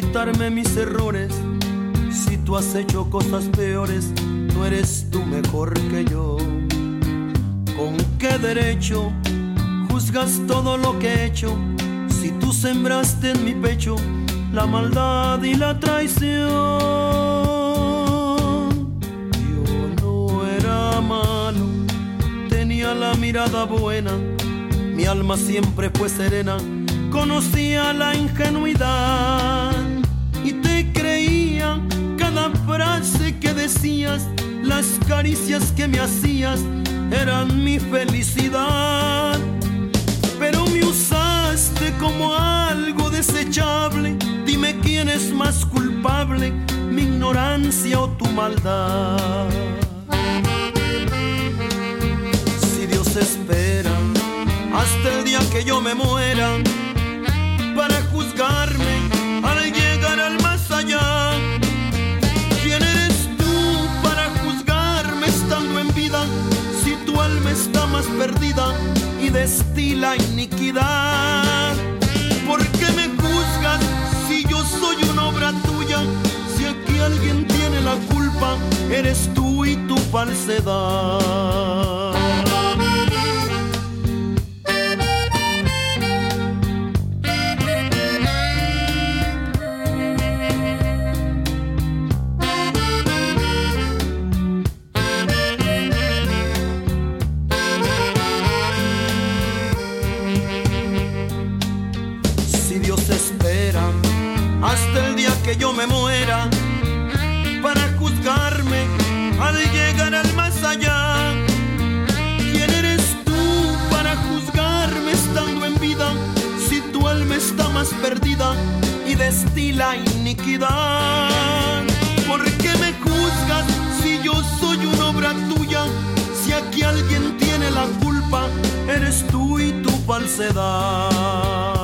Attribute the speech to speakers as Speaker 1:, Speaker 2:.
Speaker 1: ocultarme mis errores. Si tú has hecho cosas peores, no eres tú mejor que yo. ¿Con qué derecho juzgas todo lo que he hecho? Si tú sembraste en mi pecho la maldad y la traición. Yo no era malo, tenía la mirada buena, mi alma siempre fue serena, conocía la ingenuidad y te creía cada frase que decías, las caricias que me hacías eran mi felicidad. Pero me usaste como algo desechable. Dime quién es más culpable, mi ignorancia o tu maldad. Si Dios espera hasta el día que yo me muera para juzgarme al llegar al más allá, ¿quién eres tú para juzgarme estando en vida? Si tu alma está más perdida y destila iniquidad. ¿Por qué me juzgas si yo soy una obra tuya? Si aquí alguien tiene la culpa, eres tú y tu falsedad. Hasta el día que yo me muera para juzgarme al llegar al más allá, ¿quién eres tú para juzgarme estando en vida? Si tu alma está más perdida y destila iniquidad. ¿Por qué me juzgas si yo soy una obra tuya? Si aquí alguien tiene la culpa, eres tú y tu falsedad.